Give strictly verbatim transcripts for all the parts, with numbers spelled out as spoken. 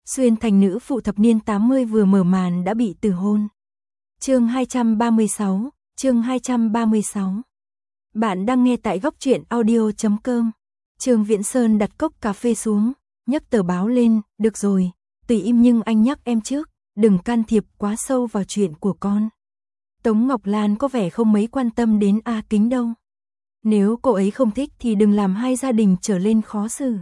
Xuyên thành nữ phụ thập niên tám mươi vừa mở màn đã bị từ hôn. Chương hai trăm ba mươi sáu, chương hai trăm ba mươi sáu. Bạn đang nghe tại góc truyện audio chấm com. Trương Viễn Sơn đặt cốc cà phê xuống, nhấc tờ báo lên, được rồi, tùy im nhưng anh nhắc em trước, đừng can thiệp quá sâu vào chuyện của con. Tống Ngọc Lan có vẻ không mấy quan tâm đến A Kính đâu. Nếu cô ấy không thích thì đừng làm hai gia đình trở lên khó xử.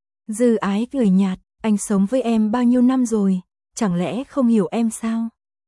Dư Ái cười nhạt, anh sống với em bao nhiêu năm rồi, chẳng lẽ không hiểu em sao?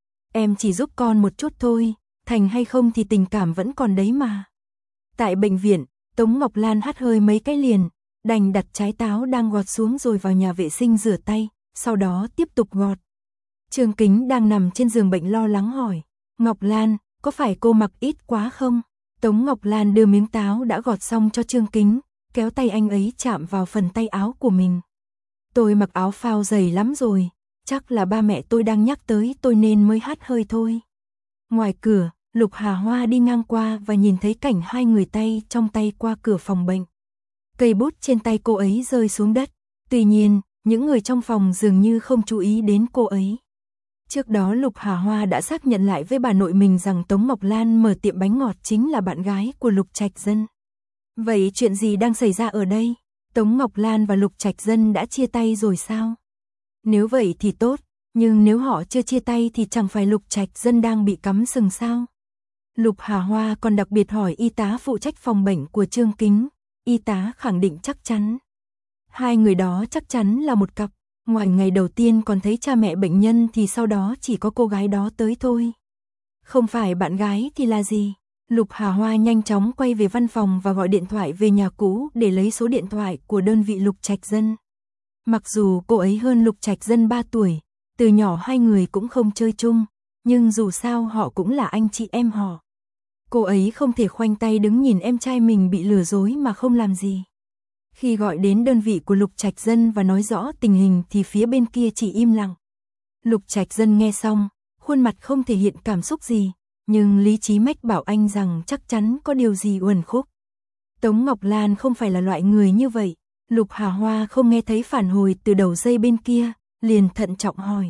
Em chỉ giúp con một chút thôi, thành hay không thì tình cảm vẫn còn đấy mà. Tại bệnh viện, Tống Ngọc Lan hắt hơi mấy cái liền, đành đặt trái táo đang gọt xuống rồi vào nhà vệ sinh rửa tay, sau đó tiếp tục gọt. Trương Kính đang nằm trên giường bệnh lo lắng hỏi, Ngọc Lan, có phải cô mặc ít quá không? Tống Ngọc Lan đưa miếng táo đã gọt xong cho Trương Kính, kéo tay anh ấy chạm vào phần tay áo của mình. Tôi mặc áo phao dày lắm rồi, chắc là ba mẹ tôi đang nhắc tới tôi nên mới hắt hơi thôi. Ngoài cửa, Lục Hà Hoa đi ngang qua và nhìn thấy cảnh hai người tay trong tay qua cửa phòng bệnh. Cây bút trên tay cô ấy rơi xuống đất, tuy nhiên, những người trong phòng dường như không chú ý đến cô ấy. Trước đó Lục Hà Hoa đã xác nhận lại với bà nội mình rằng Tống Ngọc Lan mở tiệm bánh ngọt chính là bạn gái của Lục Trạch Dân. Vậy chuyện gì đang xảy ra ở đây? Tống Ngọc Lan và Lục Trạch Dân đã chia tay rồi sao? Nếu vậy thì tốt, nhưng nếu họ chưa chia tay thì chẳng phải Lục Trạch Dân đang bị cắm sừng sao? Lục Hà Hoa còn đặc biệt hỏi y tá phụ trách phòng bệnh của Trương Kính, y tá khẳng định chắc chắn. Hai người đó chắc chắn là một cặp, ngoài ngày đầu tiên còn thấy cha mẹ bệnh nhân thì sau đó chỉ có cô gái đó tới thôi. Không phải bạn gái thì là gì? Lục Hà Hoa nhanh chóng quay về văn phòng và gọi điện thoại về nhà cũ để lấy số điện thoại của đơn vị Lục Trạch Dân. Mặc dù cô ấy hơn Lục Trạch Dân ba tuổi, từ nhỏ hai người cũng không chơi chung, nhưng dù sao họ cũng là anh chị em họ. Cô ấy không thể khoanh tay đứng nhìn em trai mình bị lừa dối mà không làm gì. Khi gọi đến đơn vị của Lục Trạch Dân và nói rõ tình hình thì phía bên kia chỉ im lặng. Lục Trạch Dân nghe xong, khuôn mặt không thể hiện cảm xúc gì, nhưng lý trí mách bảo anh rằng chắc chắn có điều gì uẩn khúc. Tống Ngọc Lan không phải là loại người như vậy. Lục Hà Hoa không nghe thấy phản hồi từ đầu dây bên kia, liền thận trọng hỏi.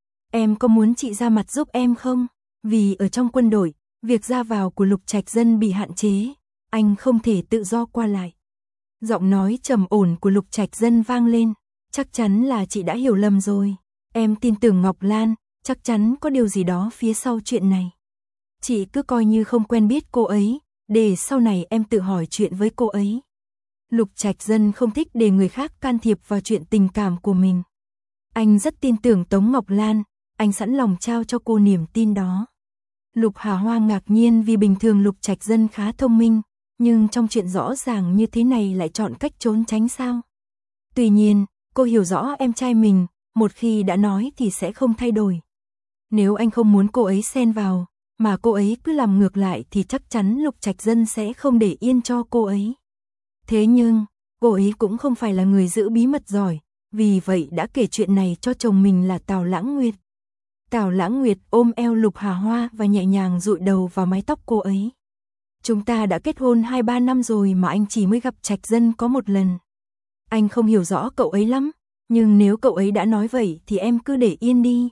Em có muốn chị ra mặt giúp em không? Vì ở trong quân đội, việc ra vào của Lục Trạch Dân bị hạn chế, anh không thể tự do qua lại. Giọng nói trầm ổn của Lục Trạch Dân vang lên, chắc chắn là chị đã hiểu lầm rồi. Em tin tưởng Ngọc Lan, chắc chắn có điều gì đó phía sau chuyện này. Chị cứ coi như không quen biết cô ấy, để sau này em tự hỏi chuyện với cô ấy. Lục Trạch Dân không thích để người khác can thiệp vào chuyện tình cảm của mình. Anh rất tin tưởng Tống Ngọc Lan, anh sẵn lòng trao cho cô niềm tin đó. Lục Hà Hoa ngạc nhiên vì bình thường Lục Trạch Dân khá thông minh, nhưng trong chuyện rõ ràng như thế này lại chọn cách trốn tránh sao? Tuy nhiên, cô hiểu rõ em trai mình, một khi đã nói thì sẽ không thay đổi. Nếu anh không muốn cô ấy xen vào, mà cô ấy cứ làm ngược lại thì chắc chắn Lục Trạch Dân sẽ không để yên cho cô ấy. Thế nhưng, cô ấy cũng không phải là người giữ bí mật giỏi, vì vậy đã kể chuyện này cho chồng mình là Tào Lãng Nguyệt. Tào Lãng Nguyệt ôm eo Lục Hà Hoa và nhẹ nhàng dụi đầu vào mái tóc cô ấy. Chúng ta đã kết hôn hai ba năm rồi mà anh chỉ mới gặp Trạch Dân có một lần. Anh không hiểu rõ cậu ấy lắm, nhưng nếu cậu ấy đã nói vậy thì em cứ để yên đi.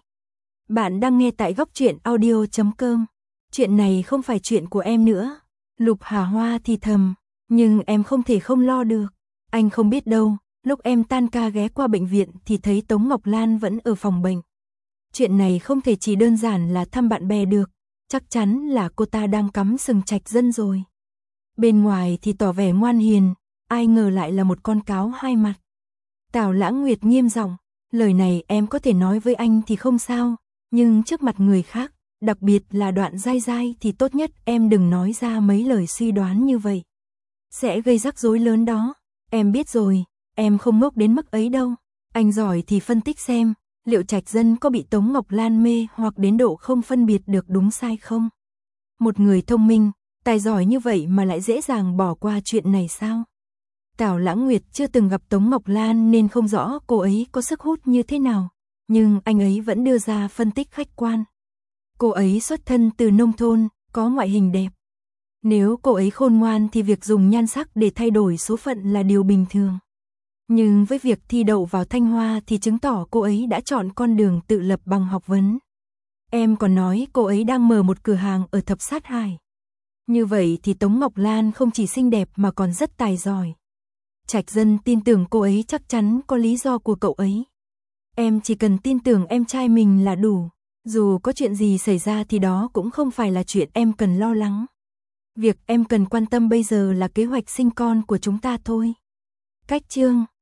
Bạn đang nghe tại góc truyện audio chấm com. Chuyện này không phải chuyện của em nữa. Lục Hà Hoa thì thầm, nhưng em không thể không lo được. Anh không biết đâu, lúc em tan ca ghé qua bệnh viện thì thấy Tống Ngọc Lan vẫn ở phòng bệnh. Chuyện này không thể chỉ đơn giản là thăm bạn bè được, chắc chắn là cô ta đang cắm sừng Trạch Dân rồi. Bên ngoài thì tỏ vẻ ngoan hiền, ai ngờ lại là một con cáo hai mặt. Tào Lãng Nguyệt nghiêm giọng, lời này em có thể nói với anh thì không sao, nhưng trước mặt người khác, đặc biệt là Đoạn Giai Giai thì tốt nhất em đừng nói ra mấy lời suy đoán như vậy. Sẽ gây rắc rối lớn đó. Em biết rồi, em không ngốc đến mức ấy đâu. Anh giỏi thì phân tích xem, liệu Trạch Dân có bị Tống Ngọc Lan mê hoặc đến độ không phân biệt được đúng sai không? Một người thông minh, tài giỏi như vậy mà lại dễ dàng bỏ qua chuyện này sao? Tào Lãng Nguyệt chưa từng gặp Tống Ngọc Lan nên không rõ cô ấy có sức hút như thế nào, nhưng anh ấy vẫn đưa ra phân tích khách quan. Cô ấy xuất thân từ nông thôn, có ngoại hình đẹp. Nếu cô ấy khôn ngoan thì việc dùng nhan sắc để thay đổi số phận là điều bình thường. Nhưng với việc thi đậu vào Thanh Hoa thì chứng tỏ cô ấy đã chọn con đường tự lập bằng học vấn. Em còn nói cô ấy đang mở một cửa hàng ở Thập Sát Hải. Như vậy thì Tống Ngọc Lan không chỉ xinh đẹp mà còn rất tài giỏi. Trạch Dân tin tưởng cô ấy chắc chắn có lý do của cậu ấy. Em chỉ cần tin tưởng em trai mình là đủ. Dù có chuyện gì xảy ra thì đó cũng không phải là chuyện em cần lo lắng. Việc em cần quan tâm bây giờ là kế hoạch sinh con của chúng ta thôi. Cách chương